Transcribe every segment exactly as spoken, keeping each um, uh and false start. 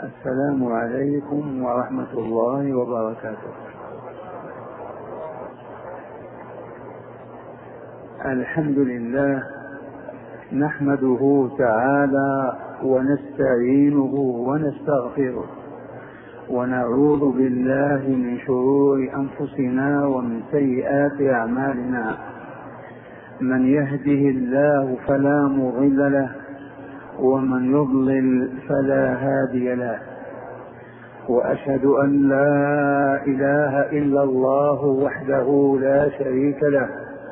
السلام عليكم ورحمة الله وبركاته. الحمد لله نحمده تعالى ونستعينه ونستغفره ونعوذ بالله من شرور أنفسنا ومن سيئات أعمالنا. من يهده الله فلا مضل له ومن يضلل فلا هادي له، وأشهد أن لا إله إلا الله وحده لا شريك له،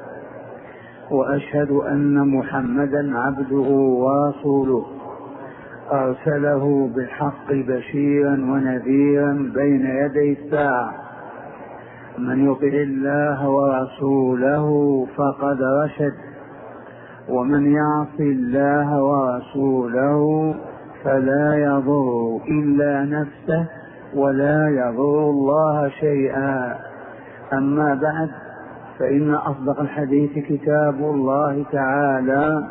وأشهد أن محمدا عبده ورسوله أرسله بالحق بشيرا ونذيرا بين يدي الساعة. من يطع الله ورسوله فقد رشد، ومن يعص الله ورسوله فلا يضر إلا نفسه ولا يضر الله شيئا. أما بعد، فإن أصدق الحديث كتاب الله تعالى،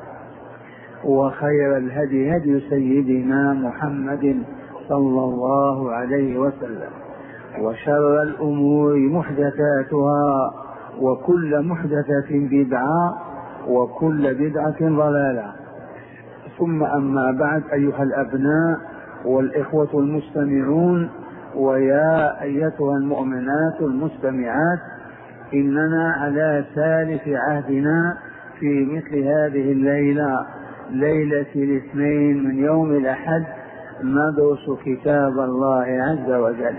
وخير الهدي هدي سيدنا محمد صلى الله عليه وسلم، وشر الأمور محدثاتها، وكل محدثة بدعة، وكل بدعة ضلالة. ثم أما بعد، أيها الأبناء والإخوة المستمعون، ويا أيتها المؤمنات المستمعات، إننا على سالف عهدنا في مثل هذه الليلة، ليلة الاثنين من يوم الأحد، ندرس كتاب الله عز وجل،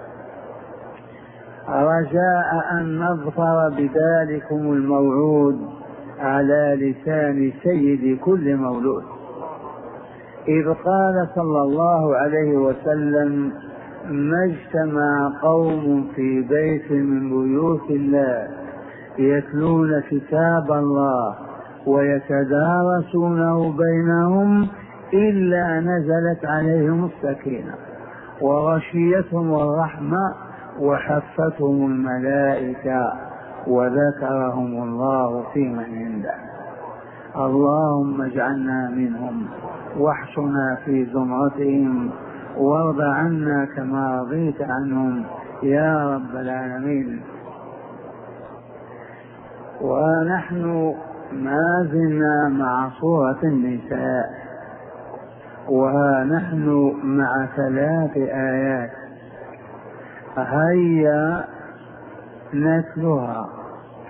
رجاء أن نظفر بذلكم الموعود على لسان سيد كل مولود، إذ قال صلى الله عليه وسلم: ما اجتمع قوم في بيت من بيوت الله يتلون كتاب الله ويتدارسونه بينهم إلا نزلت عليهم السكينة وغشيتهم الرحمة وحفتهم الملائكة وذكرهم الله في من عنده. اللهم اجعلنا منهم واحشنا في زمرتهم، وارض عنا كما رضيت عنهم يا رب العالمين. ونحن ما زلنا مع سورة النساء، وها نحن مع ثلاث آيات، هيا نتلوها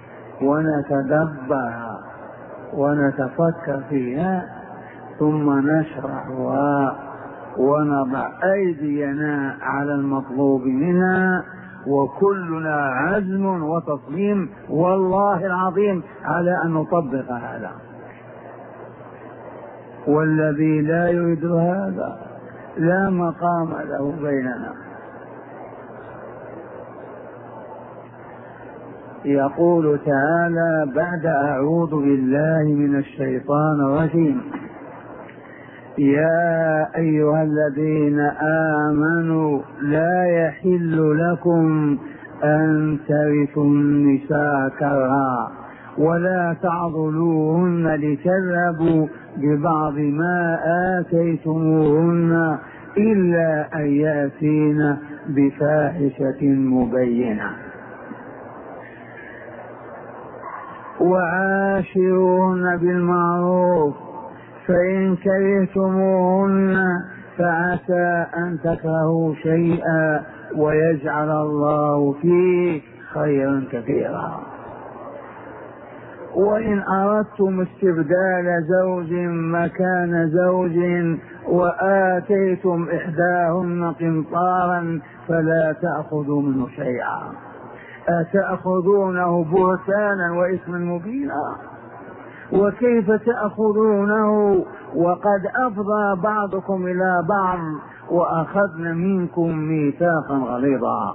ونتدبرها ونتفكر فيها، ثم نشرحها ونضع أيدينا على المطلوب منها، وكلنا عزم وتصميم والله العظيم على أن نطبق هذا. والذي لا يريد هذا لا مقام له بيننا. يقول تعالى بعد: أعوذ بالله من الشيطان الرجيم: يا أيها الذين آمنوا لا يحل لكم أن ترثوا النساء كرها ولا تعضلوهن لتذهبوا ببعض ما آتيتموهن إلا أن يأتين بفاحشة مبينة وعاشروهن بالمعروف، فإن كرهتموهن فعسى أن تكرهوا شيئا ويجعل الله فيه خيرا كثيرا. وإن أردتم استبدال زوج مكان زوج وآتيتم إحداهن قنطارا فلا تأخذوا منه شيئا، أتأخذونه بهتانا وإثما مبينا؟ وكيف تأخذونه وقد أفضى بعضكم إلى بعض وأخذن منكم ميثاقا غليظا؟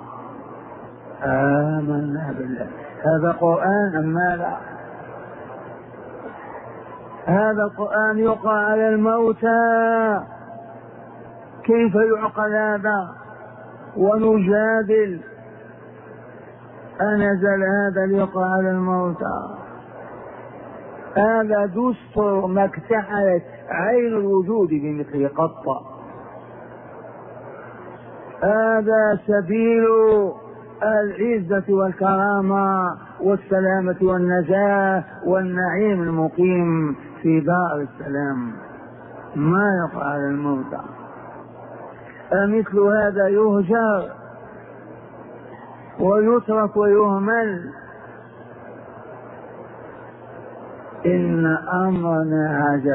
آمنا بالله. هذا قرآن أم ماذا؟ هذا القرآن يقرأ على الموتى، كيف يعقل هذا ونجادل؟ أنزل هذا ليقرأ على الموتى؟ هذا دستور ما اكتحلت عين الوجود بمثله قط. هذا سبيل العزة والكرامة والسلامة والنجاة والنعيم المقيم في دار السلام. ما يقع على الموتى. أمثل هذا يهجر ويترك ويهمل؟ إن أمرنا عجب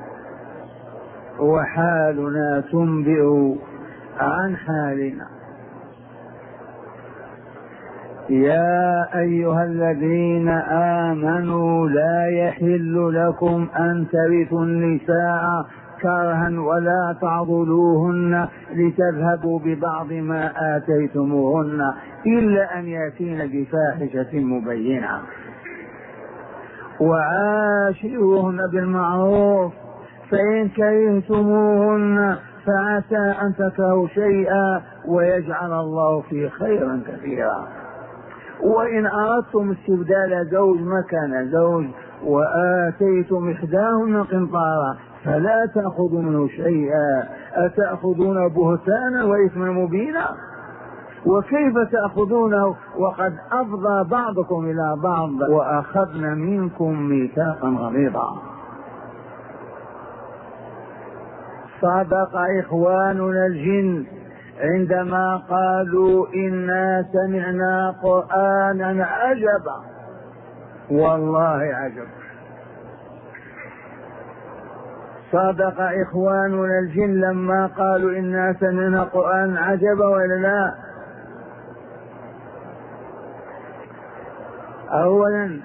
وحالنا تنبئ عن حالنا. يا أيها الذين آمنوا لا يحل لكم أن ترثوا النساء كرها ولا تعضلوهن لتذهبوا ببعض ما آتيتموهن إلا أن يأتين بفاحشة مبينة وعاشروهن بالمعروف فإن كرهتموهن فعسى أن تكرهوا شيئا ويجعل الله فيه خيرا كثيرا. وإن أردتم استبدال زوج مكان زوج وآتيتم إحداهن قنطارا فلا تأخذوا منه شيئا أتأخذون بهتانا وإثما مبينا؟ وكيف تأخذونه وقد أفضى بعضكم إلى بعض وأخذنا منكم ميثاقا غليظا. صدق إخواننا الجن عندما قالوا إنا سمعنا قرآنا عجبا. والله عجب. صدق إخواننا الجن لما قالوا إنا سمعنا قرآنا عجبا ولا لا؟ أولا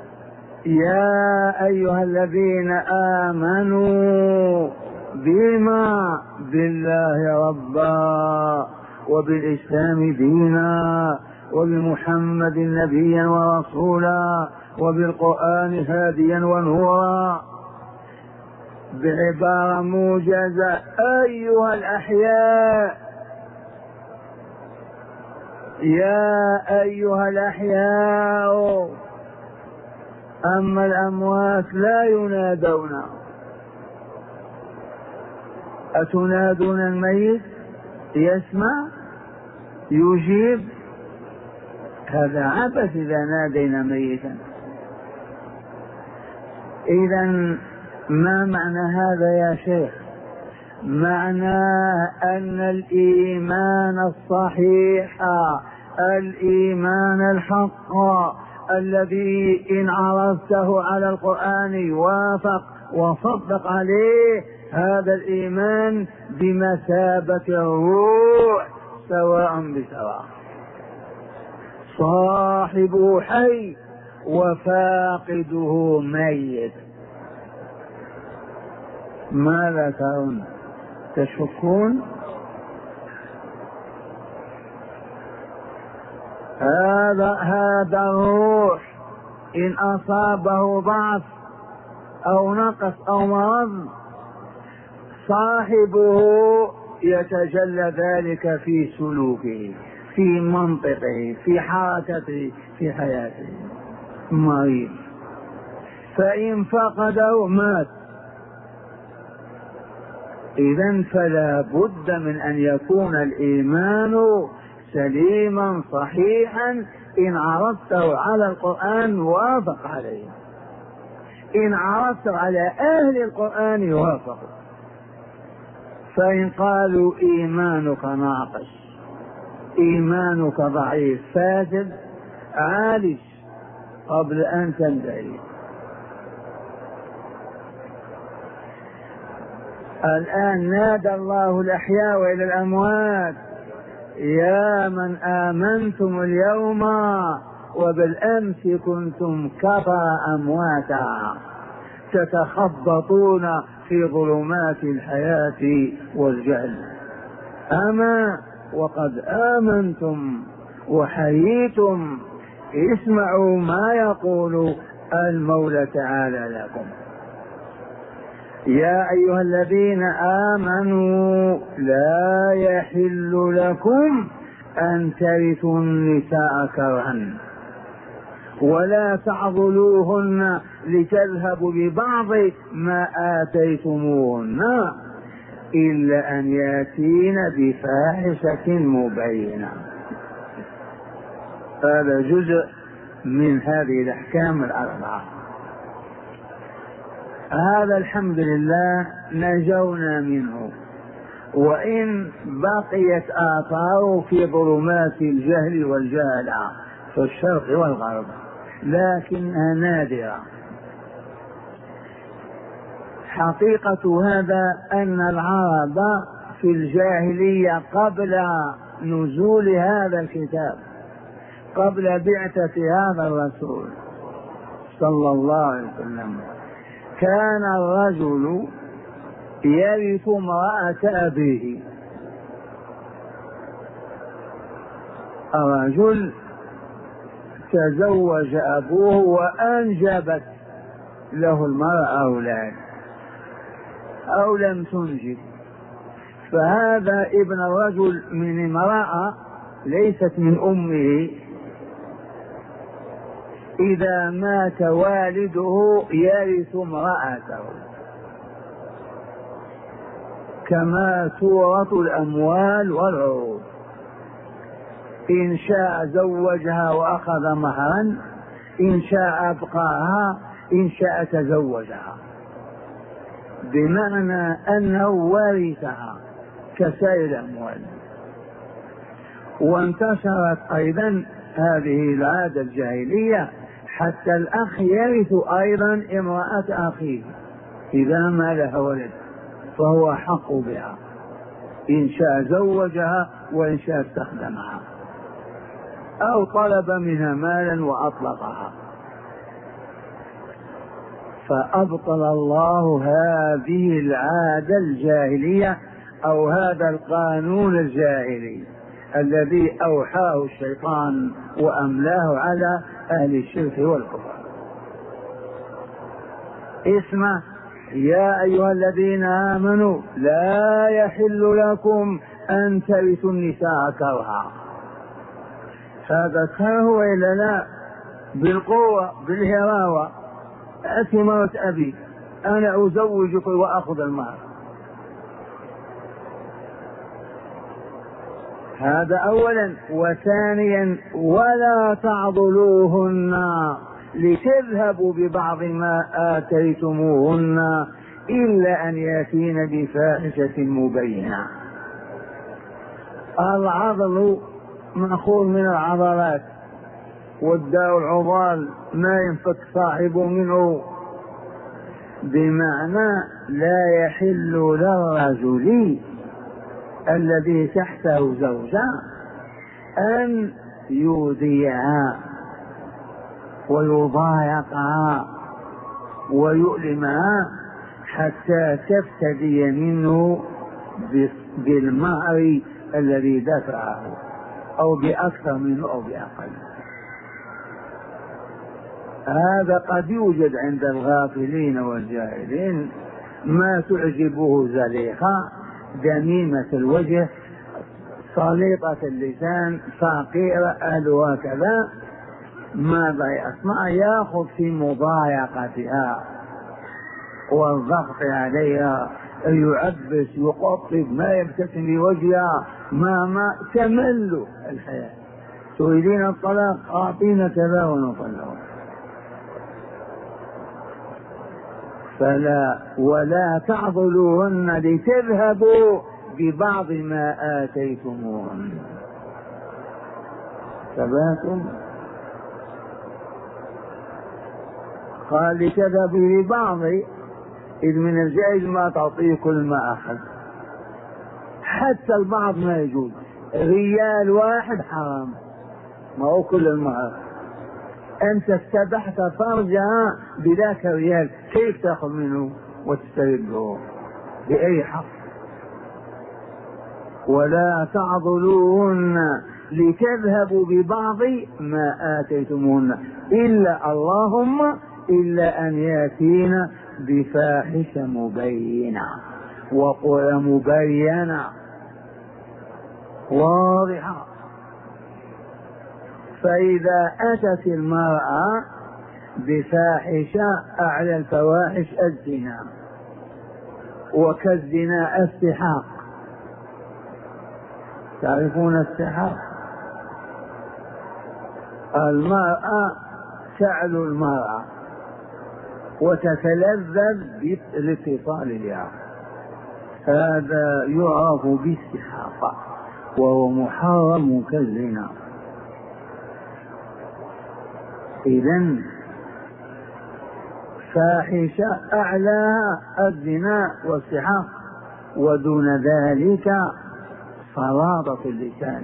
يا أيها الذين آمنوا بما بالله ربا وبالإسلام دينا وبمحمد نبيا ورسولا وبالقرآن هاديا ونورا. بعبارة موجزة أيها الأحياء يا أيها الأحياء أما الأموات لا ينادون. أتنادون الميت يسمع يجيب؟ هذا عبث إذا نادينا ميتا. إذن ما معنى هذا يا شيخ؟ معنى أن الإيمان الصحيح الإيمان الحق الذي إن عرفته على القرآن وافق وصدق عليه هذا الإيمان بمثابة الروح سواء بسواء، صاحبه حي وفاقده ميت. ماذا ترون؟ تشكون؟ هذا هذا الروح إن أصابه ضعف أو نقص أو مرض صاحبه يتجلى ذلك في سلوكه في منطقه في حركته في حياته. مريض فإن فقده مات. إذن فلا بد من أن يكون الإيمان سليما صحيحا إن عرضته على القرآن وافق عليه، إن عرضته على أهل القرآن يوافق. فإن قالوا إيمانك ناقص إيمانك ضعيف فاسد عالج قبل أن تنتهي. الآن نادى الله الأحياء وإلى الأموات يا من آمنتم اليوم وبالأمس كنتم كفى أمواتا تتخبطون في ظلمات الحياة والجهل، أما وقد آمنتم وحييتم اسمعوا ما يقول المولى تعالى لكم. يا أيها الذين آمنوا لا يحل لكم أن ترثوا النساء كرها ولا تعضلوهن لتذهبوا ببعض ما آتيتموهن إلا أن يأتين بفاحشة مبينة. هذا جزء من هذه الأحكام الأربعة. هذا الحمد لله نجونا منه، وإن بقيت آثاره في ظلمات الجهل والجهالة في الشرق والغرب، لكنها نادرة. حقيقة هذا أن العرب في الجاهلية قبل نزول هذا الكتاب، قبل بعثة هذا الرسول صلى الله عليه وسلم، كان الرجل يرث امرأة أبيه. الرجل تزوج أبوه وأنجبت له المرأة أولاد أو لم تنجب، فهذا ابن الرجل من امرأة ليست من أمه، إذا مات والده يرث امرأته كما تورث الأموال والعروض. إن شاء زوجها وأخذ مهرا، إن شاء أبقاها، إن شاء تزوجها، بمعنى أنه ورثها كسائر الأموال. وانتشرت أيضا هذه العادة الجاهلية حتى الأخ يرث أيضا امرأة أخيه إذا ما لها ولد، فهو حق بها، إن شاء زوجها وإن شاء استخدمها أو طلب منها مالا وأطلقها. فأبطل الله هذه العادة الجاهلية أو هذا القانون الجاهلي الذي أوحاه الشيطان وأملاه على أهل الشرك والكفر. اسمع يا أيها الذين آمنوا لا يحل لكم أن ترثوا النساء كرها. هذا كره وإلا لا؟ بالقوة بالهراوة. أتي مرة أبي أنا أزوجك وأخذ المال، هذا أولا. وثانيا ولا تعضلوهن لتذهبوا ببعض ما آتيتموهن إلا أن يأتين بفاحشة مبينة. العضل مأخوذ من العضلات، والداء العضال ما ينفك صاحبه منه، بمعنى لا يحل للرجل الذي تحته زوجة أن يؤذيها ويضايقها ويؤلمها حتى تفتدي منه بالمهر الذي دفعه أو بأكثر منه أو بأقل. هذا قد يوجد عند الغافلين والجاهلين، ما تعجبه زليخة دميمة الوجه سليطة اللسان فقيرة أهلها كذا، ماذا يصنع؟ يأخذ في مضايقتها والضغط عليها، يعبس يقطب ما يبتسم بوجهها، ما ما تمل الحياة. تريدين الطلاق؟ أعطينا كذا ونطلق. فلا ولا تعضلوهن لتذهبوا ببعض ما آتيتموهن. ثباتم قال لتذهبوا ببعض، إذ من الجائز ما تعطيه كل ما أخذ، حتى البعض ما يجوز. ريال واحد حرام، ما هو كل المهر. أنت استبحت فرجها بذاك الريال، كيف تأخذ منه وتسترده؟ بأي حق؟ ولا تعضلوهن لتذهبوا ببعض ما آتيتموهن إلا اللهم إلا أن يأتين بفاحشة مبينة، وقل مبينة واضحة. فإذا أتت المرأة بفاحشة أعلى الفواحش الزنا، وكالزنا السحاق. تعرفون السحاق؟ المرأة تعلو المرأة وتتلذذ بالاتصال بها، هذا يعرف بالسحاق وهو محرم كالزنا. إذن فاحشة أعلاها الزنا والسحاق، ودون ذلك صلاطة اللسان.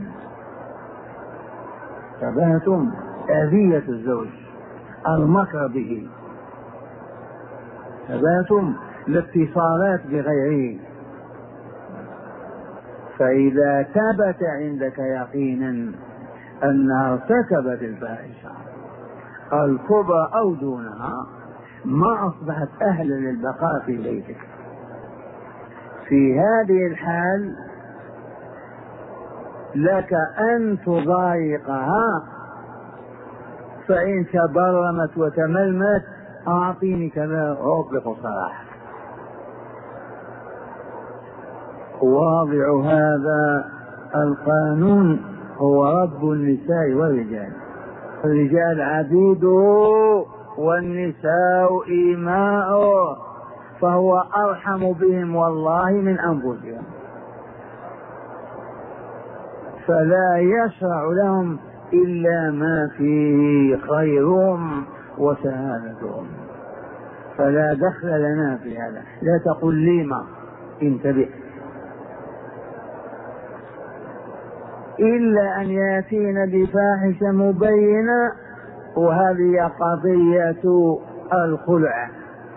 تبهتم أذية الزوج، المكر به، تبهتم الاتصالات بغيره. فإذا ثبت عندك يقينا أنها ارتكبت الفاحشة الكبرى أو دونها، ما أصبحت أهلا للبقاء في بيتك. في هذه الحال لك أن تضايقها، فإن تبرمت وتملمت أعطيني كما أطلق صراحة. واضع هذا القانون هو رب النساء والرجال، الرجال عبيده والنساء إيماؤه، فهو أرحم بهم والله من أنفسهم، فلا يشرع لهم إلا ما فيه خيرهم وسعادتهم، فلا دخل لنا في هذا. لا تقل لي ما، انتبه، إلا أن يأتين بفاحشة مبينة، وهذه قضية الخلع.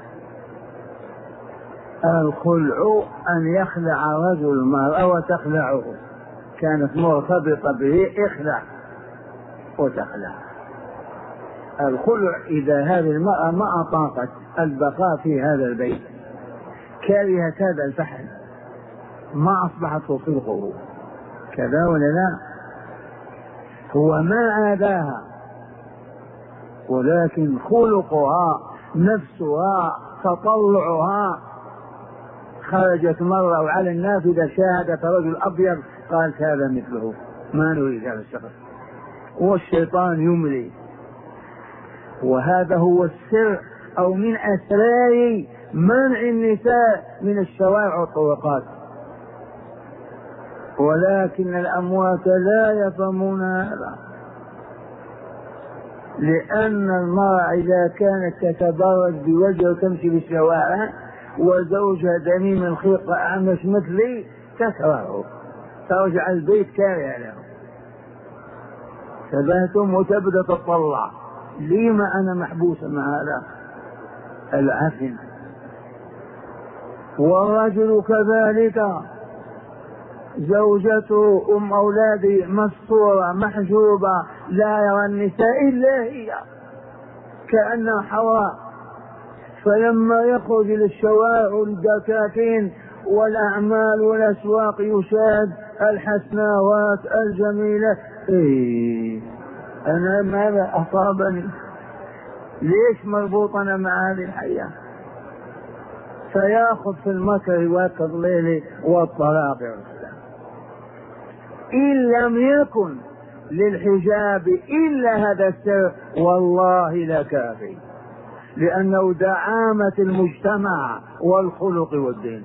الخلع أن يخلع رجل المرأة وتخلعه، كانت مرتبطة به اخلع وتخلع. الخلع إذا هذه المرأة ما أطاقت البقاء في هذا البيت، كرهت هذا الفحل، ما أصبحت تطيقه، كذا ولا لا؟ هو ما آذاها، ولكن خلقها نفسها تطلعها خرجت مرة وعلى النافذة شاهدت رجل أبيض قالت هذا مثله، ما نريد هذا الشخص، والشيطان يملي. وهذا هو السر أو من أسرار منع النساء من الشوارع والطرقات، ولكن الأموات لا يفهمون هذا، لأن المرأة إذا كانت تتبرج بوجهها وتمشي بالشوارع وزوجها دميم الخلق أعمش مثلي تكرهه، ترجع البيت كاره له. تبهتم وتبدأ تطلع، لما أنا محبوسة مع هذا العفن. والرجل كذلك، زوجته أم أولاده مستورة محجوبة، لا يرى النساء إلا هي كأنها حواء، فلما يخرج إلى الشوارع والدكاكين والأعمال والأسواق يشاهد الحسناوات الجميلة، إيه أنا ماذا أصابني؟ ليش مربوط أنا مع هذه الحياة؟ فيأخذ في المكر والتضليل والطلاق والسلام. إن لم يكن للحجاب إلا هذا السر والله لكافي، لأنه دعامة المجتمع والخلق والدين.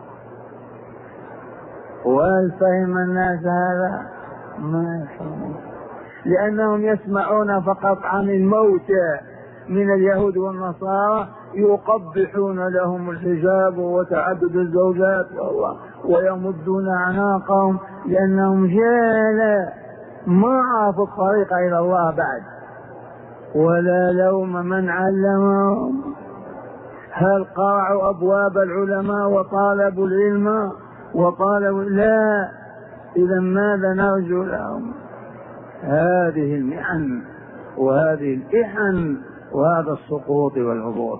وهل فهم الناس هذا؟ ما يفهمون، لأنهم يسمعون فقط عن الموت من اليهود والنصارى يقبحون لهم الحجاب وتعدد الزوجات ويمدون أعناقهم، لأنهم جهلة ما عرفوا الطريق إلى الله بعد، ولا لوم من علمهم. هل قرعوا أبواب العلماء وطالبوا العلم وطالبوا؟ لا. إذا ماذا نرجو لهم؟ هذه المحن وهذه الإحن وهذا السقوط والهبوط.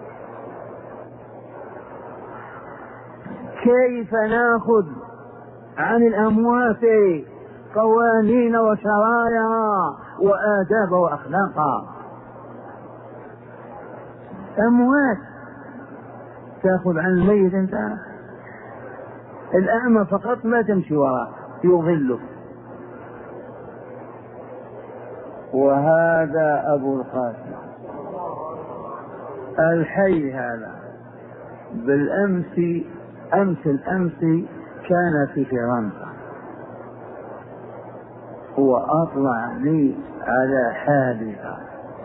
كيف ناخذ عن الأموات قوانين وشرائع وآداب وأخلاق؟ أموات تأخذ عن الميت أنت؟ الأعمى فقط ما تمشي وراه يضله. وهذا أبو القاسم الحي هذا بالأمس أمس الأمس كان في فرنسا، وأطلع لي على حادثة،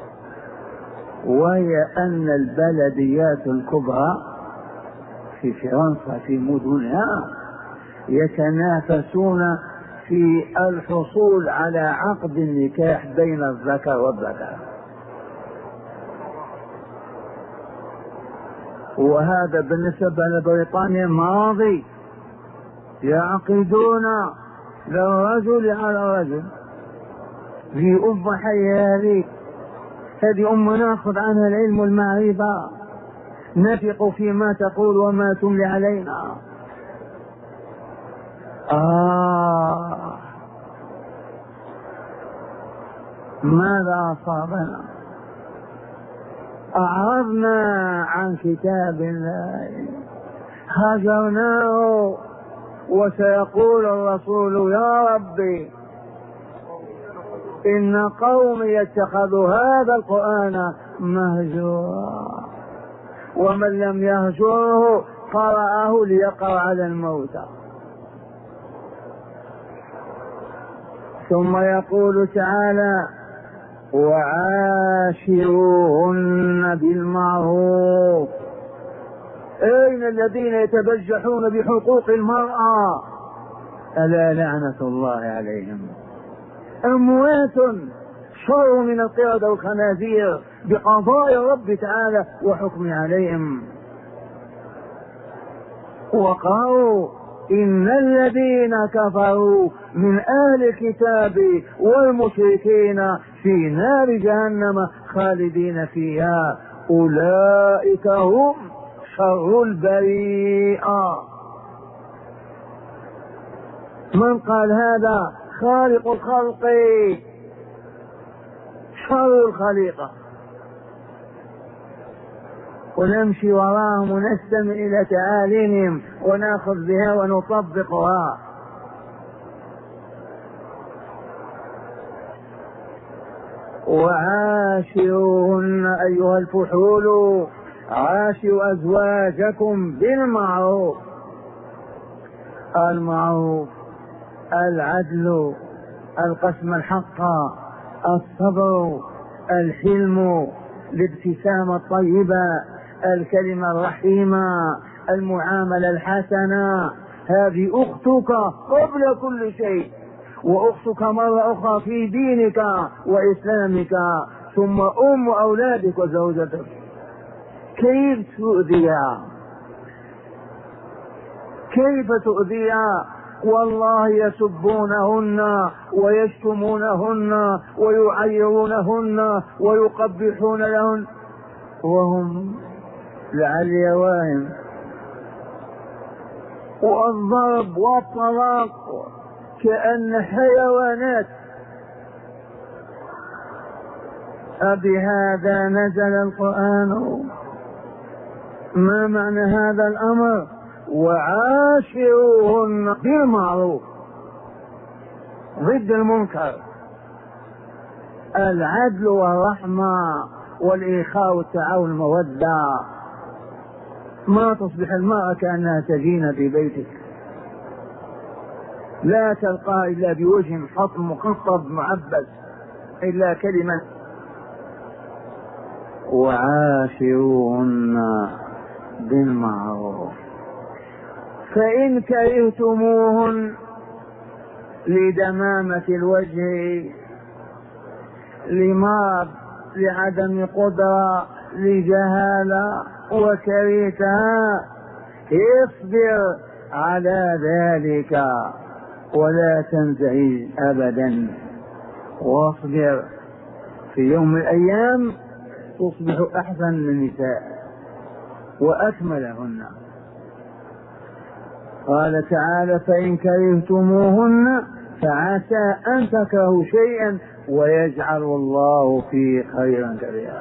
وهي أن البلديات الكبرى في فرنسا في مدنها يتنافسون في الحصول على عقد النكاح بين الذكر والذكر، وهذا بالنسبة لبريطانيا ماضي، يعقدون للرجل على رجل في أم حي هذه هذه أم ناخذ عنها العلم والمعرفة، نثق فيما تقول وما تملي علينا. آه ماذا أصابنا؟ أعرضنا عن كتاب الله، هجرناه، وسيقول الرسول يا ربي إن قومي اتخذوا هذا القرآن مهجورا، ومن لم يهجره قرأه ليقرأ على الموتى. ثم يقول تعالى وعاشروهن بالمعروف. أين الذين يتبجحون بحقوق المرأة؟ ألا لعنة الله عليهم، أموات شر من القردة والخنازير بقضاء الرب تعالى وحكم عليهم. وقالوا إن الذين كفروا من أهل الكتاب والمشركين في نار جهنم خالدين فيها أولئك هم شر البريئة. من قال هذا؟ خالق الخلق، شر الخليقة. ونمشي وراهم ونستمع إلى تعاليمهم ونأخذ بها ونطبقها. وعاشروهن أيها الفحول، عاشروا أزواجكم بالمعروف. المعروف العدل، القسم الحق، الصبر، الحلم، الابتسامة الطيبة، الكلمة الرحيمة، المعاملة الحسنة. هذه أختك قبل كل شيء، وأختك مرة أخرى في دينك وإسلامك، ثم أم أولادك وزوجتك. كيف تؤذيها؟ كيف تؤذيها؟ والله يسبونهن ويشتمونهن ويعيرونهن ويقبحون لهن وهم لعلي واهم. والضرب والطلاق كأن حيوانات. أبهذا نزل القرآن؟ ما معنى هذا الأمر؟ وعاشروهن بالمعروف، ضد المنكر، العدل والرحمة والإخاء والتعاون والمودة. ما تصبح المرأة كأنها تجين في بيتك، لا تلقى إلا بوجه حطم مخطب معبس إلا كلمة. وعاشروهن بالمعروف، فإن كرهتموهن لدمامة الوجه، لمرض، لعدم قدرة، لجهالة، وكرهتها، اصبر على ذلك ولا تنزعج أبدا، واصبر، في يوم من الأيام تصبح أحسن من النساء وأكملهن. قال تعالى فإن كرهتموهن فعسى أن تكرهوا شيئا ويجعل الله فيه خيرا كثيرا.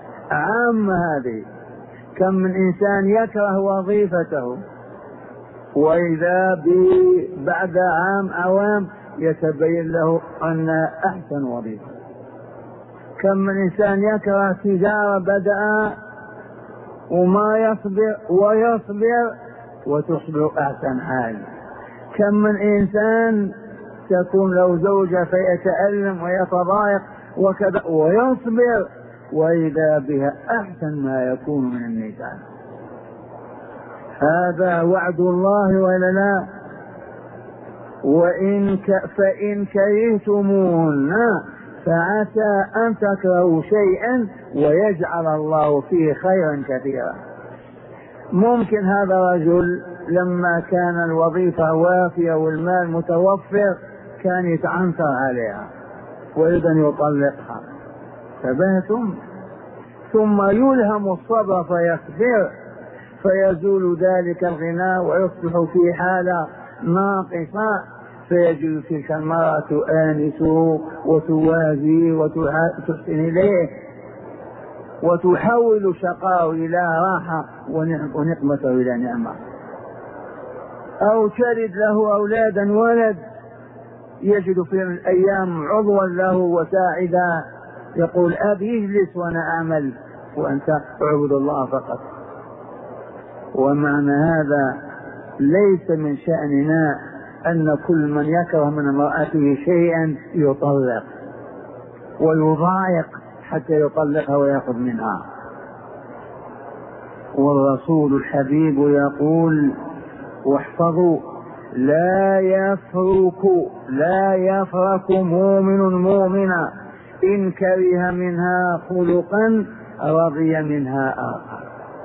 عام هذه، كم من إنسان يكره وظيفته وإذا بعد عام أوام يتبين له أنها أحسن وظيفة. كم من إنسان يكره تجارة بدأ وما يصبر ويصبر وتصبح أحسن حال. كم من إنسان تكون له زوجة فيتألم ويتضايق وكذا ويصبر وإذا بها أحسن ما يكون من النساء. هذا وعد الله ولا لا؟ وإن ك... فإن كرهتموهن فعسى أن تكرهوا شيئا ويجعل الله فيه خيرا كثيرا. ممكن هذا الرجل لما كان الوظيفة وافية والمال متوفر كان يتعنصر عليها ويريد أن يطلقها، فبهتم، ثم يلهم الصبر فيصبر فيزول ذلك الغناء ويصبح في حالة ناقصة، فيجد تلك المرأة تؤانسه وتوازي وتحسن إليه وتحول شقاء إلى راحة ونقمته إلى نعمة. أو تلد له أولادا ولد يجد في الأيام عضوا له وساعدا يقول أبي اجلس وأنا أعمل وأنت اعبد الله فقط. ومعنى هذا ليس من شأننا أن كل من يكره من امرأته شيئا يطلق ويضايق حتى يطلقها ويأخذ منها. والرسول الحبيب يقول واحفظوا لا يفرك لا يفرك مؤمن مؤمنا إن كره منها خلقا رضي منها آخر.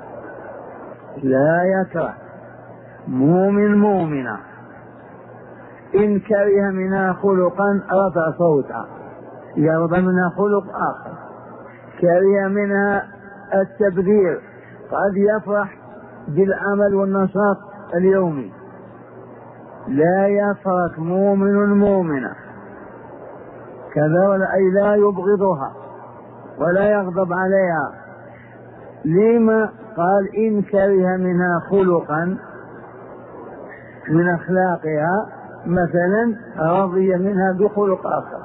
لا يكره مؤمن مؤمنا إن كره منها خلقا رفع صوتها يرضى منها خلق آخر. كره منها التبذير، قد يفرح بالعمل والنشاط اليومي. لا يفرق مؤمن مؤمنا كذا ولا أي لا يبغضها ولا يغضب عليها. لما؟ قال إن كره منها خلقا من أخلاقها مثلا رضي منها بخلق آخر.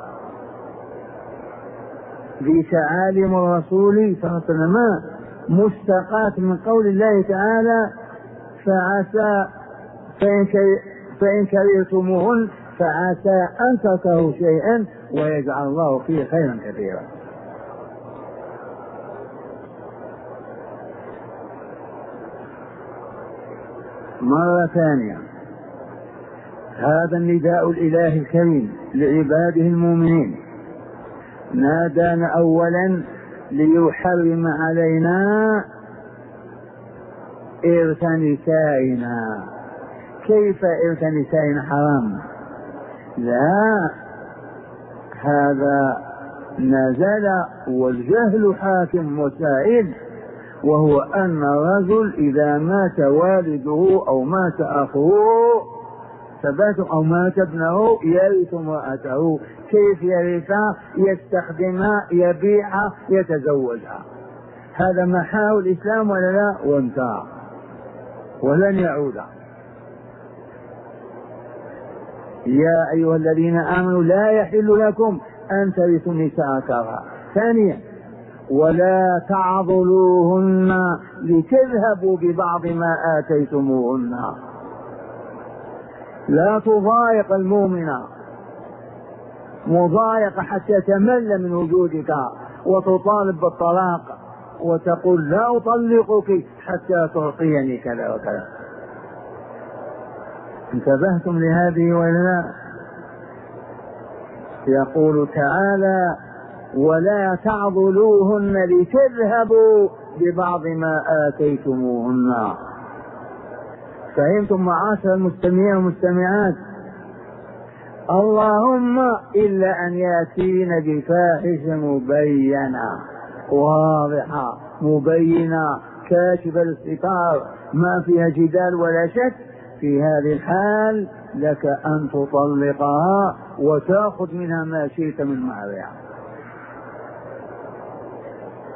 في تعاليم الرسول صلى الله عليه وسلم مستقاة من قول الله تعالى فعسى فإن كرهتموهن فعسى أن تكرهوا شيئا ويجعل الله فيه خيرا كثيرا. مرة ثانية هذا النداء الإلهي الكريم لعباده المؤمنين نادانا أولا ليحرم علينا إرث نسائنا. كيف إرث نسائنا حرام؟ لا، هذا نزل والجهل حاكم وسائل، وهو أن الرجل إذا مات والده أو مات أخوه ثبات أو مات ابنه يرث امرأته. كيف يرثها؟ يستخدمها، يبيعها، يتزوجها. هذا محاو الإسلام ولا لا؟ وانتهى ولن يعود. يا أيها الذين آمنوا لا يحل لكم أن ترثوا النساء كرها. ثانيا ولا تعضلوهن لتذهبوا ببعض ما آتيتموهن. لا تضايق المؤمنة مضايقة حتى تمل من وجودك وتطالب بالطلاق وتقول لا أطلقك حتى تعطيني كذا وكذا. انتبهتم لهذه ولا لا؟ يقول تعالى ولا تعضلوهن لتذهبوا ببعض ما آتيتموهن. فهمتم معاشر المستمعين والمستمعات؟ اللهم إلا أن يأتين بفاحشة مبينة واضحة مبينة كاشفة الستار ما فيها جدال ولا شك، في هذه الحال لك أن تطلقها وتأخذ منها ما شئت من مهرها.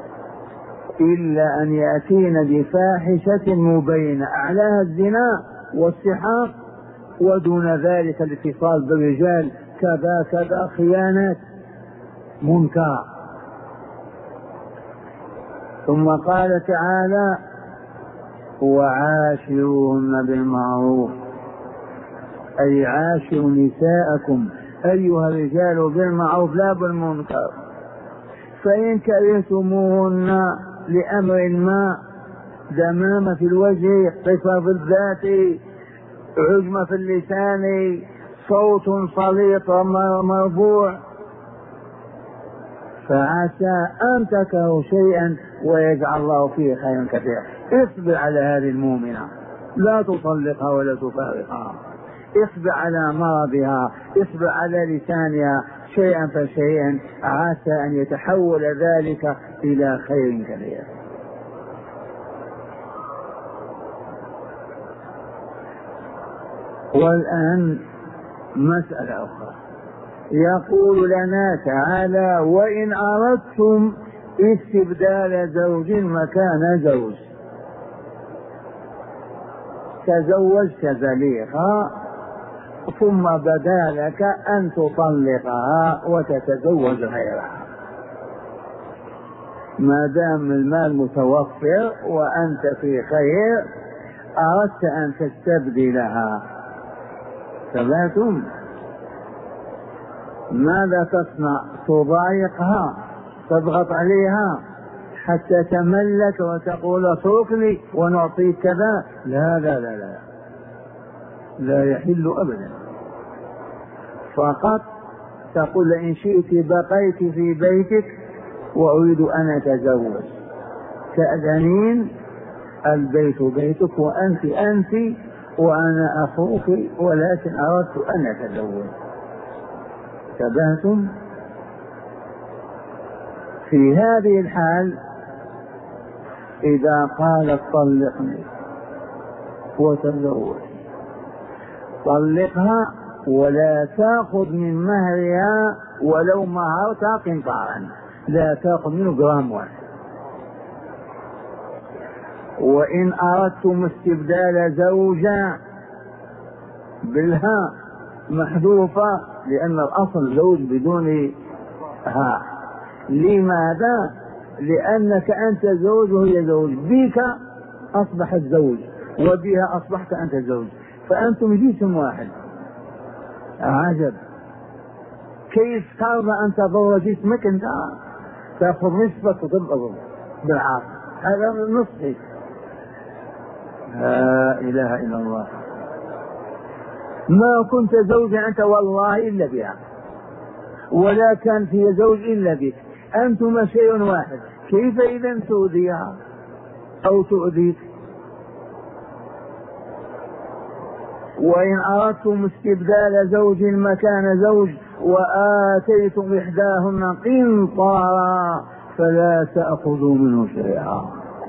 إلا أن يأتين بفاحشة مبينة أعلاها الزنا والسحاق، ودون ذلك الاتصال بالرجال كذا كذا خيانات منكر. ثم قال تعالى وعاشروهن بالمعروف، أي عاشروا نساءكم أيها الرجال بالمعروف لا بالمنكر. فإن كرهتموهن لأمر ما، دمامة في الوجه، قصر في الذات، عجمة في اللسان، صوت صليط مرفوع، فعسى أن تكرهوا شيئا ويجعل الله فيه خيرا كثيرا. اصبر على هذه المؤمنة، لا تطلقها ولا تفارقها، اصبر على مرضها، اصبر على لسانها شيئا فشيئا، عسى أن يتحول ذلك إلى خير كثير. والآن مسألة أخرى، يقول لنا تعالى وإن أردتم استبدال زوج مكان زوج، تزوجت زليقة ثم بدا لك أن تطلقها وتتزوج غيرها، ما دام المال متوفر وأنت في خير أردت أن تستبدلها، ثباتم ماذا تصنع؟ تضايقها، تضغط عليها حتى تملك وتقول اتركني ونعطيك كذا؟ لا لا لا لا لا يحل أبدا. فقط تقول إن شئت بقيت في بيتك وأريد أن أتزوج، تأذنين، البيت بيتك وأنت أنت وأنا أخوك، ولكن أردت أن أتزوج. تبهتم؟ في هذه الحال إذا قالت طلقني وتزوج، طلقها ولا تأخذ من مهرها ولو مهرتها قنطارا، لا تأخذ منه جرام واحد. وإن أردتم استبدال زوجا، بالها محذوفة لأن الأصل زوج بدون ها. لماذا؟ لأنك أنت زوج وهي زوج، بك أصبحت زوج وبها أصبحت أنت زوج، فأنتم جسم واحد. عجب، كيف ترضى أن تضر جسمك أنت؟ تأخذ نسبة وتضر بالعاصر، هذا نصفي. لا إله إلا الله. ما كنت زوجا أنت والله إلا بها، ولا كان في زوج إلا بك، أنتم شيء واحد، كيف إذا تؤذيها أو تؤذيك؟ وإن أردتم استبدال زوج مكان زوج وآتيتم إحداهن قنطارا فلا تأخذوا منه شيئا.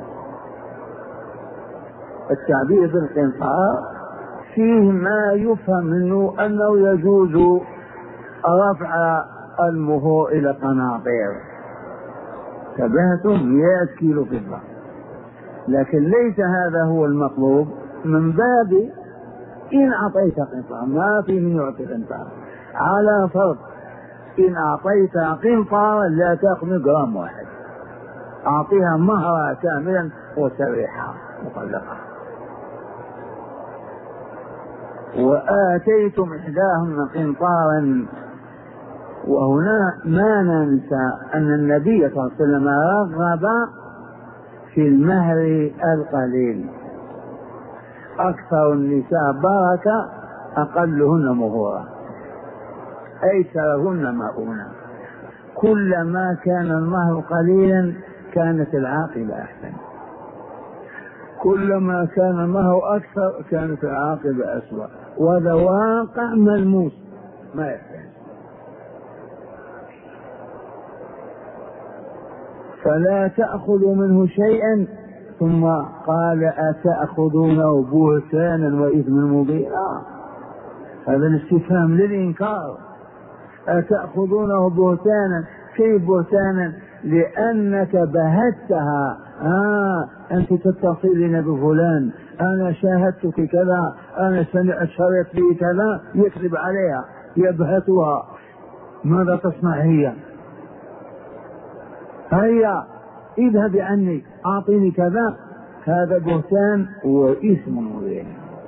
التعبير بالقنطار فيه ما يفهم منه أنه يجوز رفع المهور إلى قناطير، تبهتم، مئة كيلو فضة، لكن ليس هذا هو المطلوب. من باب إن أعطيت قنطار، ما في من يعطي قنطار، على فرض إن أعطيت قنطارا لا تأخذ جرام واحد، أعطيها مهرها كاملا وسرحها مطلقة. وآتيتم إحداهن قنطارا، وهنا ما ننسى أن النبي صلى الله عليه وسلم رغب في المهر القليل، أكثر النساء بركة أقلهن مهورا، أيسرهن مؤونة. كلما كان المهر قليلا كانت العاقبة أحسن، كلما كان المهر أكثر كانت العاقبة أسوأ، وهذا واقع ملموس ما يحتاج. فلا تأخذوا منه شيئا، ثم قال أتأخذونه بهتانا وإثما مبينا، هذا الاستفهام للإنكار. أتأخذونه بهتانا، كيف بهتانا؟ لأنك بهتها، آه أنت تتصلين بفلان، أنا شاهدتك كذا، أنا شريت لي كذا، يكذب عليها يبهتها. ماذا تصنع هي؟ هيا اذهبي عني، أعطيني كذا. هذا بهتان وإثم مبين.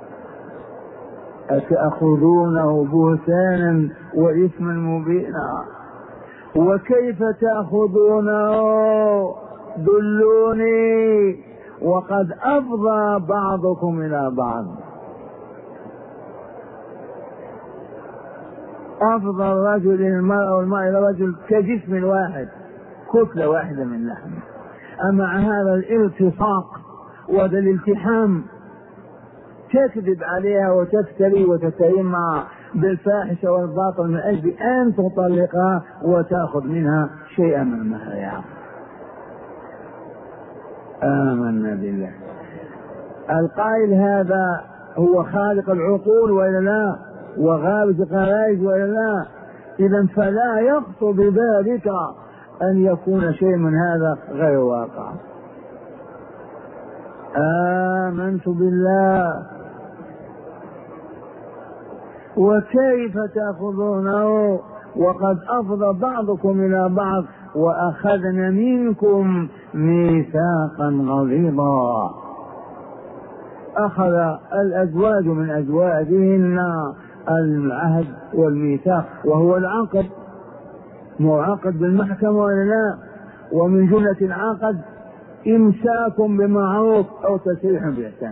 أتأخذونه بهتانا وإثما مبينا؟ وكيف تأخذونه؟ دلوني. وقد أفضى بعضكم إلى بعض. أفضى الرجل المرء والمرء إلى رجل كجسم واحد، كتلة واحدة من لحم. أمع هذا الالتصاق وهذا الالتحام تكذب عليها وتفتري وتتهم معها بالفاحشة والباطل من أجل أن تطلقها وتأخذ منها شيئا من مهرها. آمنا بالله. القائل هذا هو خالق العقول وإلا لا؟ وغالب الغرائز وإلا لا؟ إذا فلا يخطر بذلك أن يكون شيء من هذا غير واقع. آمنت بالله. وكيف تأخذونه وقد أفضى بعضكم إلى بعض وأخذن منكم ميثاقا غليظا. أخذ الأزواج من أزواجهن العهد والميثاق وهو العقد، معقد بالمحكمة ولا لا؟ ومن جملة العقد إمساك بمعروف أو تسريح بإحسان.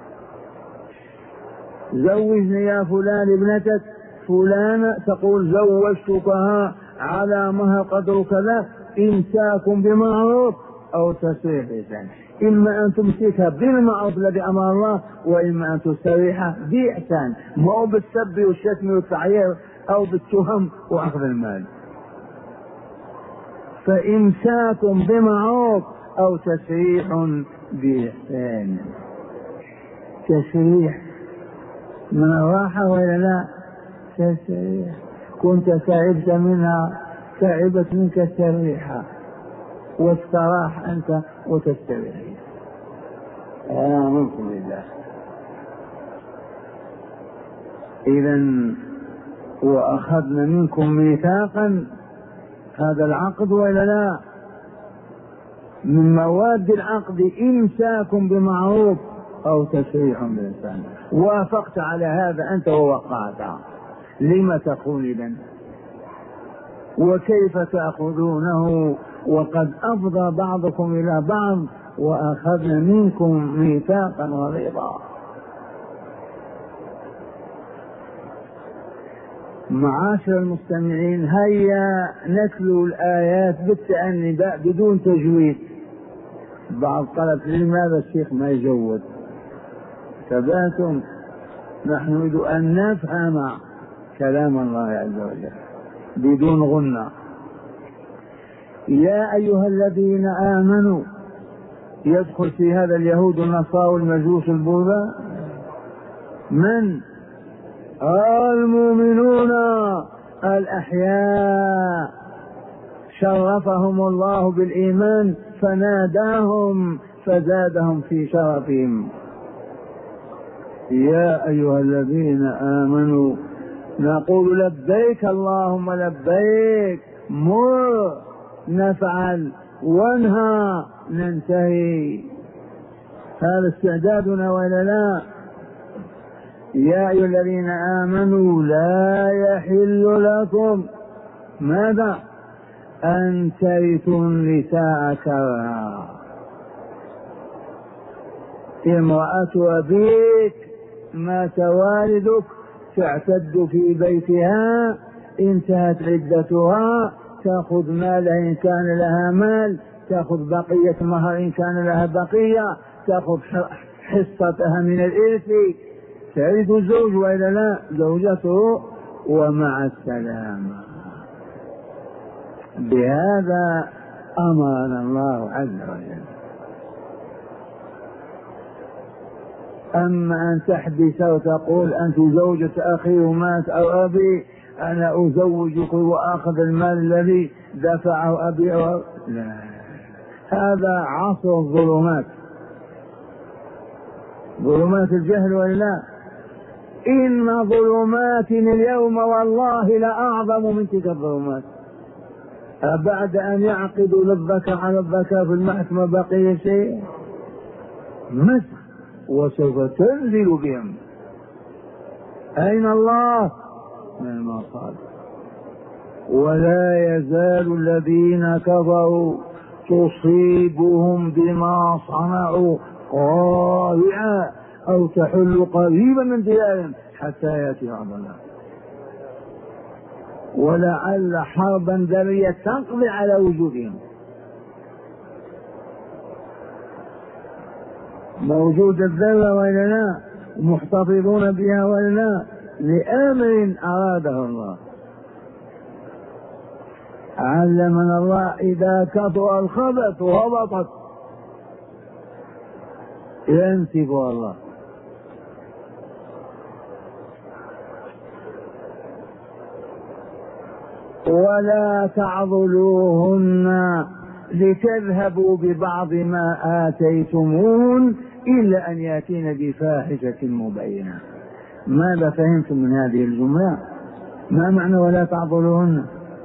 زوجني يا فلان ابنتك فلانة، تقول زوجتكها على مهر قدر كذا، إمساك بمعروف أو تسريح بإحسان. إما أن تمسكها بالمعروف الذي أمر الله، وإما أن تسريحها بإحسان، مو بالسب والشتم والتعيير أو بالتهم وأخذ المال. فإمساك بمعروف أو تسريح بإحسان. تسريح من الراحة ولا لا؟ تسريح. كنت تعبت منها، تعبت منك التسريحة، واستراح أنت وتستريح. آمنت بالله. إذن وأخذنا منكم ميثاقا، هذا العقد ولا لا؟ من مواد العقد إمساك بمعروف أو تسريح بإحسان. وافقت على هذا أنت ووقعت، لم تقول إذن؟ وكيف تأخذونه وقد أفضى بعضكم إلى بعض وأخذنا منكم ميثاقا غليظا. معاشر المستمعين، هيا نتلو الآيات بالتأني بدون تجويد. بعض طلب لماذا الشيخ ما يجود؟ ثباتم، نحن نريد أن نفهم كلام الله عز وجل بدون غنى. يا أيها الذين آمنوا، يدخل في هذا اليهود والنصارى والمجوس البوذا. من؟ المؤمنون الأحياء، شرفهم الله بالإيمان فناداهم فزادهم في شرفهم. يا أيها الذين آمنوا، نقول لبيك اللهم لبيك، مر نفعل، وانهى ننتهي. هذا استعدادنا ولا لا؟ يا أيها الذين آمنوا لا يحل لكم ماذا؟ أن ترثوا النساء كرها. امرأة أبيك مات والدك تعتد في بيتها، انتهت عدتها، تأخذ مالها إن كان لها مال، تأخذ بقية مهر إن كان لها بقية، تأخذ حصتها من الإرث، تعرف الزوج وإلا لا؟ زوجته، ومع السلامة. بهذا أمرنا الله عز وجل. أما أن تحبس وتقول أنت زوجة أخي ومات أو أبي، أنا أزوجك وأخذ المال الذي دفعه أبي أو... لا، هذا عصر الظلمات. ظلمات الجهل ولا إن ظلمات اليوم والله لأعظم من تلك الظلمات. بعد أن يعقدوا للذك على الذكاء في المحكمة بقي شيء مسخ وسوف تنزل بهم. أين الله من المصائب؟ ولا يزال الذين كفروا تصيبهم بما صنعوا قارعة أو تحل قريبا من ديارهم حتى يأتي أمر الله. ولعل حربا ذرية تقضي على وجودهم. موجود الذرة ولا لا؟ محتفظون بها ولا لا؟ لأمر أراده الله. علمنا الله إذا كثر الخبث وهبطت ينسف الله. ولا تعضلوهن لتذهبوا ببعض ما آتيتموهن إلا أن يأتين بفاحشة مبينة. ماذا فهمتم من هذه الجملة؟ ما معنى ولا تعضلوهن؟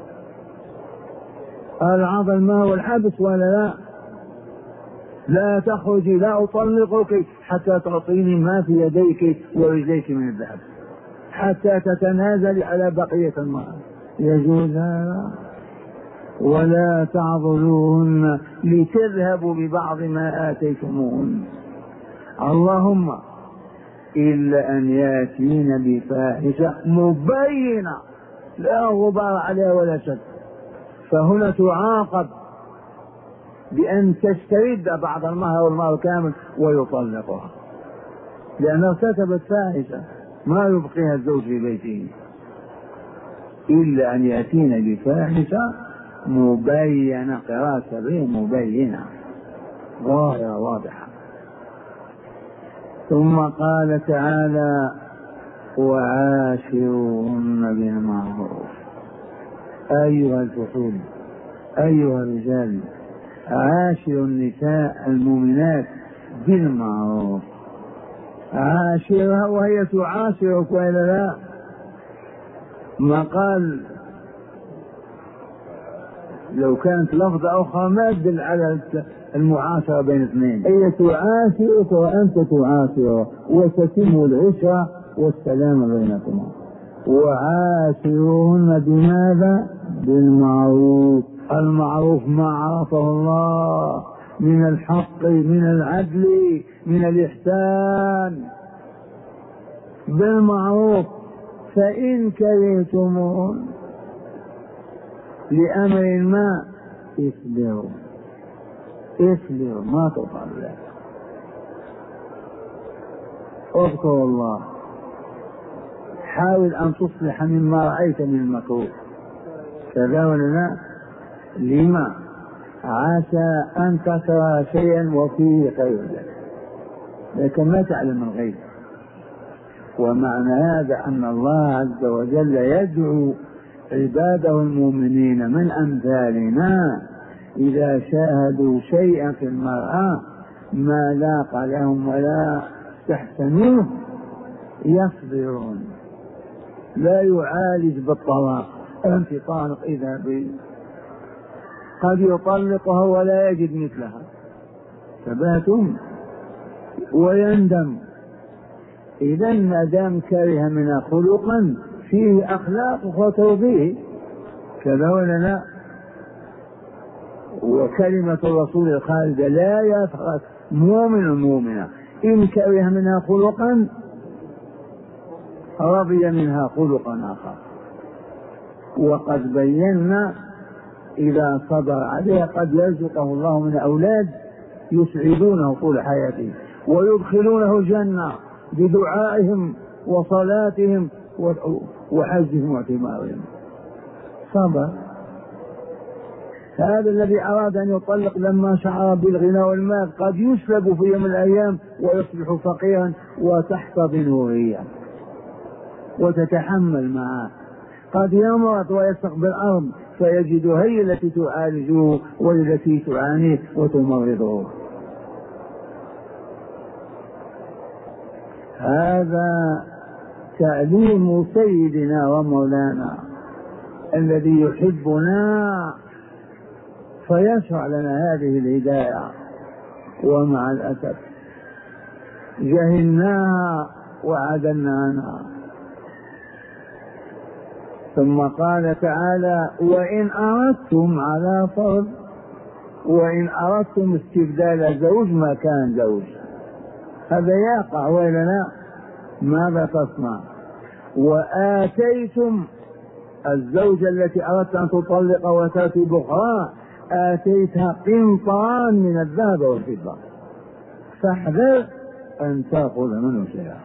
العضل ما هو الحبس ولا لا؟ لا تخرجي لا أطلقك حتى تعطيني ما في يديك ورجليك من الذهب، حتى تتنازل على بقية المال. يجوز هذا؟ ولا تعضلوهن لتذهبوا ببعض ما آتيتموهن اللهم إلا أن يأتين بفاحشة مبينة لا غبار عليها ولا شك، فهنا تعاقب بأن تسترد بعض المهر والمهر كامل ويطلقها، لأنها ارتكبت فاحشة ما يبقيها الزوج في بيته. إلا أن يأتين بفاحشة مبينة، قراءة به مبينة ظاهرة واضحة. ثم قال تعالى وعاشروهن بالمعروف. أيها الفصول، أيها الرجال، عاشروا النساء المؤمنات بالمعروف. عاشرها وهي تعاشرك وإلا لا؟ ما قال لو كانت لفظة أخرى ما تدل على المعاشرة بين اثنين. هي تعاشرك وأنت تعاشرها وتتم العشرة والسلام بينكما. وعاشروهن بماذا؟ بالمعروف. المعروف ما عرفه الله من الحق من العدل من الإحسان بالمعروف. فإن كرهتموهن لأمر ما اصبروا اصبروا ما تطلع. اذكر الله، حاول أن تصلح مما رأيت من المكروه كذا ولا لا؟ لما عسى أن تكره شيئا وفيه خير لك لكن ما تعلم الغيب. ومعنى هذا أن الله عز وجل يدعو عباده المؤمنين من أمثالنا إذا شاهدوا شيئا في المرأة ما لاق لهم ولا استحسنوه يصبرون، لا يعالج بالطلاق. أنت طالق إذا بي قد يطلقها ولا يجد مثلها ثباتهم ويندم. إذا ما دام كره منها خلقا فيه أخلاق وتوبيه كذا ولا لا؟ وكلمة الرسول الخالدة لا يفرق مؤمن مؤمنة إن كره منها خلقا رضي منها خلقا آخر. وقد بينا إذا صبر عليها قد يرزقه الله من أولاد يسعدونه طول حياته ويدخلونه الجنة بدعائهم وصلاتهم وحجهم واعتمارهم. صبر. هذا الذي أراد أن يطلق لما شعر بالغنى والمال قد يسلب في يوم من الأيام ويصبح فقيرا وتحتضنه هي وتتحمل معه. قد يمرض ويستقبل الأرض فيجد هي التي تعالجه والتي تعانيه وتمرضه. هذا تعليم سيدنا ومولانا الذي يحبنا فيشرع لنا هذه الهداية، ومع الأسف جهلناها وعدلنا عنها. ثم قال تعالى: وإن أردتم على فرض، وإن أردتم استبدال زوج مكان زوج، هذا يقع وإلا لا؟ ماذا تصنع؟ وآتيتم الزوجة التي أردت أن تطلق وتأتي بأخرى آتيتها قنطرا من الذهب والفضة، فاحذر أن تأخذ منه شيئا.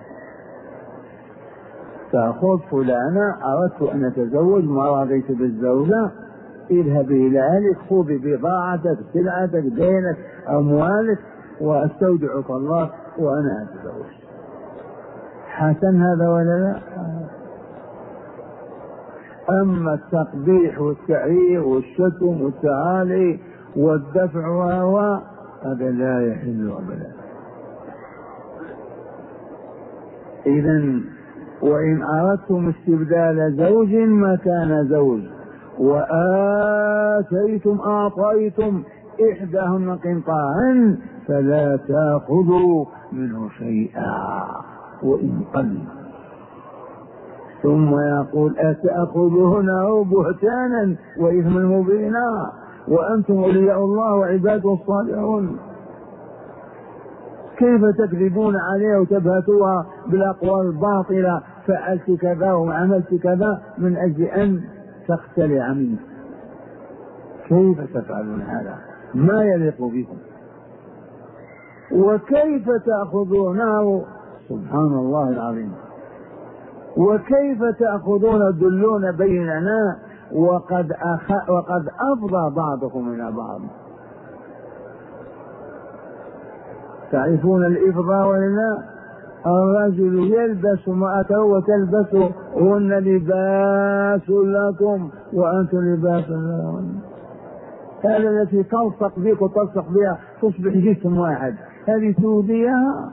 تأخذ فلانة أردت أن أتزوج ما رضيت بالزوجة، اذهبي إلى أهلك خذي بضاعتك سلعتك دينك أموالك وأستودعك الله وأنا أتزوج. حسن هذا ولا لا؟ أما التقبيح والتعيير والشتم والتعالي والدفع وهو هذا لا يحل أبدا. إذن وإن أردتم استبدال زوج مكان زوج وآتيتم أعطيتم إحداهن قنطارا فلا تأخذوا منه شيئا وإن قل. ثم يقول: أتأخذونه بهتانا وإثما مبينا وأنتم أولياء الله وعباده الصالحون. كيف تكذبون عليه وتبهتوها بالأقوال الباطلة؟ فعلت كذا وعملت كذا من أجل أن تختلع منه. كيف تفعلون هذا؟ ما يليق بكم. وكيف تأخذونه؟ سبحان الله العظيم. وكيف تأخذون دلون بيننا وقد, أخ... وقد أفضى بعضكم إلى بعض. تعرفون الإفضاء ولا؟ الرجل يلبس امرأته وتلبس هن لباس لكم وأنتم لباس لهم. هذا التي تلصق بك وتلصق بها تصبح جسم واحد، هذه توديها.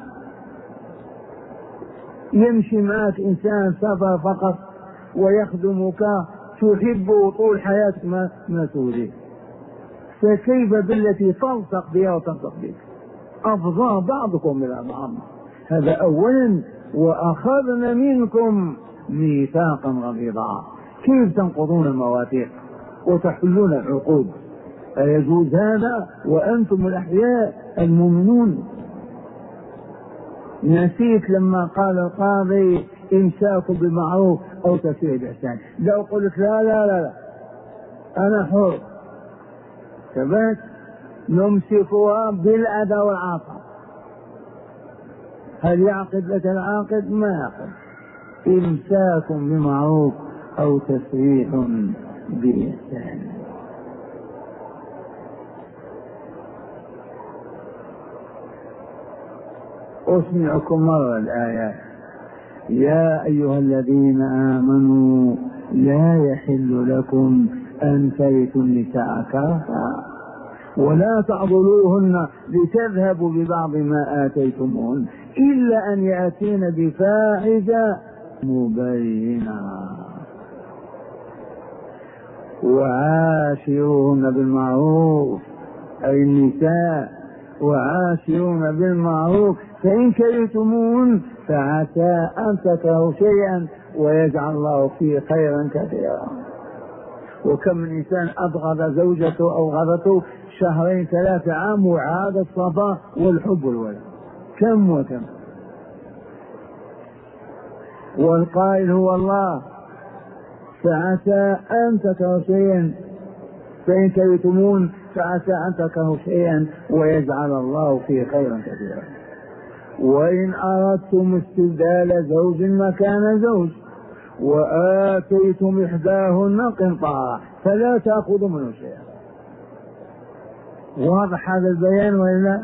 يمشي معك إنسان سفر فقط ويخدمك تحبه طول حياتك ما, ما توديه، فكيف بالتي تلصق بها وتلصق بك؟ أفضى بعضكم إلى بعض. هذا أولا. وأخذنا منكم ميثاقا غليظا. كيف تنقضون المواثيق وتحلون العقود؟ أيجوز هذا وأنتم الأحياء المؤمنون؟ نسيت لما قال القاضي: إمساك بالمعروف أو تسريح بإحسان. لو قلت لا لا لا, لا أنا حر، ثبت نمسكها بالأذى والعطاء. هل يعقد لك العاقد؟ ما يعقد. إمساك بمعروف أو تسريح بإحسان. أسمعكم مرة الآيات: يا أيها الذين آمنوا لا يحل لكم أن ترثوا النساء كرها ولا تعضلوهن لتذهبوا ببعض ما آتيتموهن إلا أن يأتين بفاحشة مبينة وعاشروهن بالمعروف، أي النساء، وعاشروهن بالمعروف فإن كرهتموهن فعسى أن تكرهوا شيئا ويجعل الله فيه خيرا كثيرا. وكم من إنسان أبغض زوجته أو غضته شهرين ثلاثة عام وعاد الصفا والحب والولد، كم وكم. والقائل هو الله. فعسى أن تكرهوا شيئا فإن كرهتموهن فعسى أن تكرهوا شيئا ويجعل الله فيه خيرا كثيرا. وإن أردتم استبدال زوج مكان زوج وآتيتم إحداهن قنطارا فلا تأخذوا منه شيئا. واضح هذا البيان ولا؟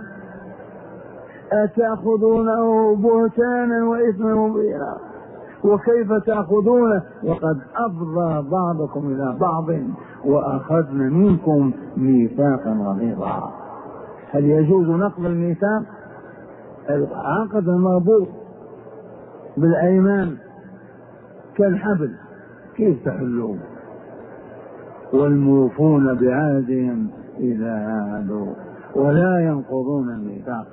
أتأخذونه بهتانا وإثما مبينا وكيف تأخذونه وقد أفضى بعضكم إلى بعض وأخذنا منكم ميثاقا غليظا. هل يجوز نقض الميثاق؟ العقد المربوط بالأيمان كالحبل كيف تحلون؟ والموفون بعهدهم إذا عاهدوا ولا ينقضون الميثاق.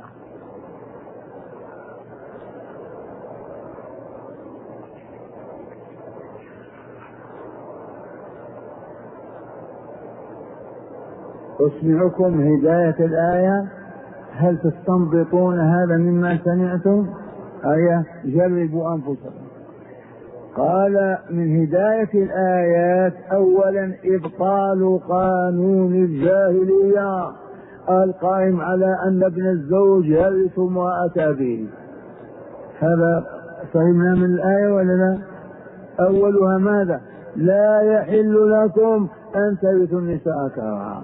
أسمعكم هداية الآية، هل تستنبطون هذا مما سمعتم؟ آية جربوا أنفسكم. قال من هداية الآيات أولا إبطال قانون الجاهلية القائم على أن ابن الزوج يرث ما أتى به. هذا فهمنا من الآية ولا لا؟ أولها ماذا؟ لا يحل لكم أن ترثوا النساء كرها.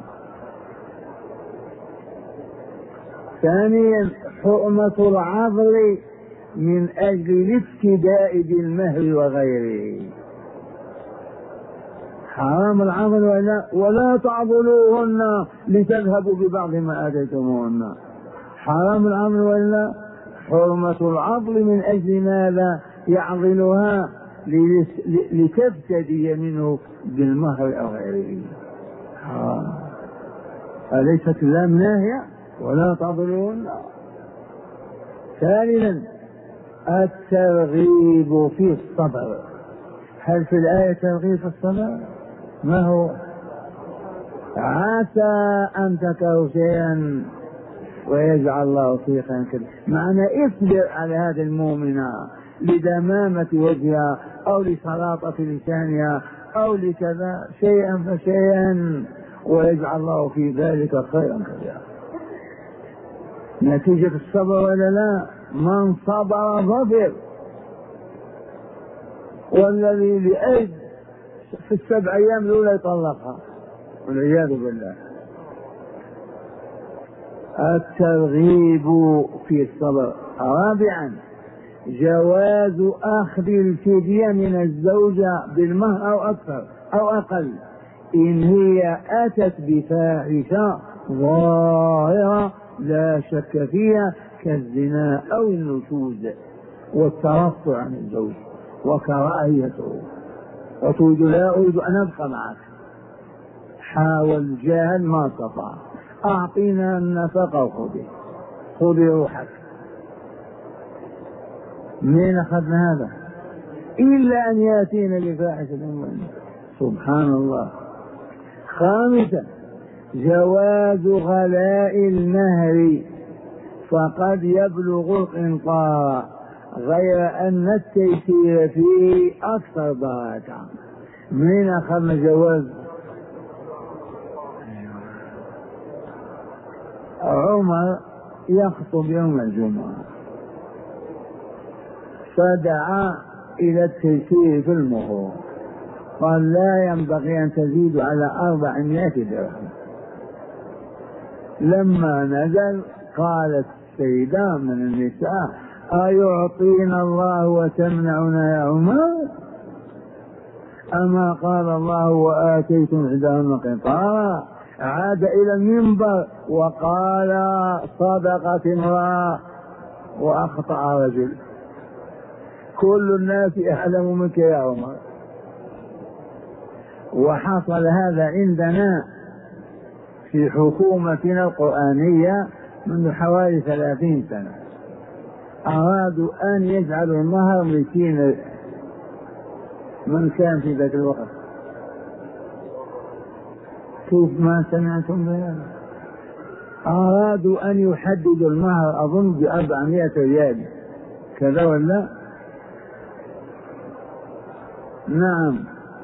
ثانيا حرمة العضل من أجل الابتداء بالمهر وغيره. حرام العضل ولا ولا تعضلوهن لتذهبوا ببعض ما آتيتموهن. حرام العضل ولا حرمة العضل من أجل ماذا؟ يعضلها لتبتدي منه بالمهر أو غيره. حرام. أليست اللام ناهية؟ ولا تعضلوهن. ثالثا الترغيب في الصبر. هل في الآية ترغيب في الصبر؟ ما هو؟ عسى أن تكرهوا شيئا ويجعل الله فيه خيرا كثيرا. معنى اصبر على هذه المؤمنة لدمامة وجهها أو لسلاطة لسانها أو لكذا شيئا فشيئا ويجعل الله في ذلك خيرا كثيرا. نتيجة الصبر ولا لا؟ من صبر ظفر. والذي لأجل في السبع أيام الأولى يطلقها والعياذ بالله. الترغيب في الصبر. رابعا جواز أخذ الفدية من الزوجة بالمهر أو أكثر أو أقل إن هي أتت بفاحشة ظاهرة لا شك فيها كالزنا أو النشوز والترفع عن الزوج وكراهيته وتقول لا أريد أن أبقى معك. حاول جاهل ما استطاع. أعطينا النفقة وخذي خذي روحك. من أخذنا هذا؟ إلا أن يأتينا بفاحشة مبينة. سبحان الله. خامسا جواز غلاء المهر فقد يبلغ القنطار غير أن التيسير فيه أكثر بركة. من أخذنا جواز؟ عمر يخطب يوم الجمعة فدعا إلى التيسير في المهور، قال لا ينبغي أن تزيد على أربعمائة درهم. لما نزل قالت السيدة من النساء أيعطينا الله وتمنعنا يا عمر؟ أما قال الله وآتيتم إحداهن قنطارا. عاد إلى المنبر وقال صدقت امرأة وأخطأ رجل. كل الناس أعلم منك يا عمر. وحصل هذا عندنا في حكومتنا القرآنية منذ حوالي ثلاثين سنة. أرادوا أن يجعلوا المهر مئتين. من كان في ذاك الوقت؟ كيف ما سمعتم بهذا؟ أرادوا أن يحددوا المهر أظن بأربعمائة ريال كذا ولا؟ نعم.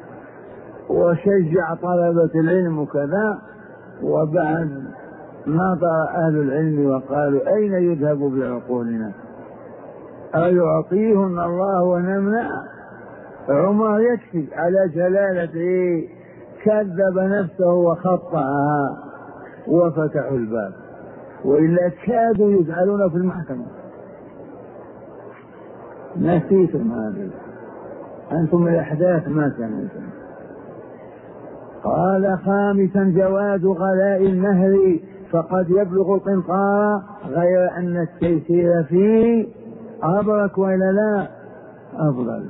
وشجع طلبة العلم وكذا. وبعد نظر أهل العلم وقالوا أين يذهب بعقولنا؟ أيعطيهن الله ونمنع؟ عمر يكفي على جلالته كذب نفسه وخطأها وفتحوا الباب، وإلا كادوا يجعلون في المحكمة. نسيتم هذه أنتم الأحداث ما سمعتم. قال خامسا جواز غلاء المهر فقد يبلغ القنطار غير أن التيسير فيه أبرك وإلا لا. أفضل.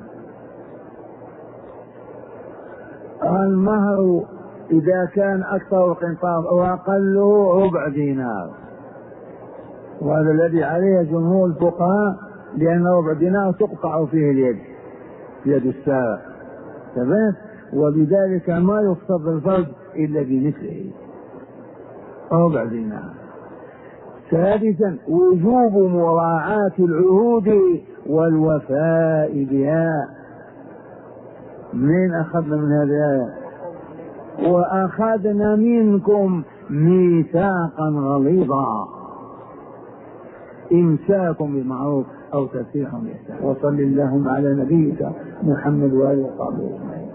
المهر إذا كان أكثر قنطار وأقله ربع دينار، وهذا الذي عليه جمهور الفقهاء، لأن ربع دينار تقطع فيه اليد، يد السارق، تمام، وبذلك ما يخطب الفرد إلا بمثله ربع دينار. ثالثا وجوب مراعاة العهود والوفاء بها. من أخذنا من هذه الآية؟ وأخذنا منكم ميثاقا غليظا، إمساك بالمعروف أو تسريح بإحسان. وصل اللهم على نبيك محمد وآله وصحبه أجمعين.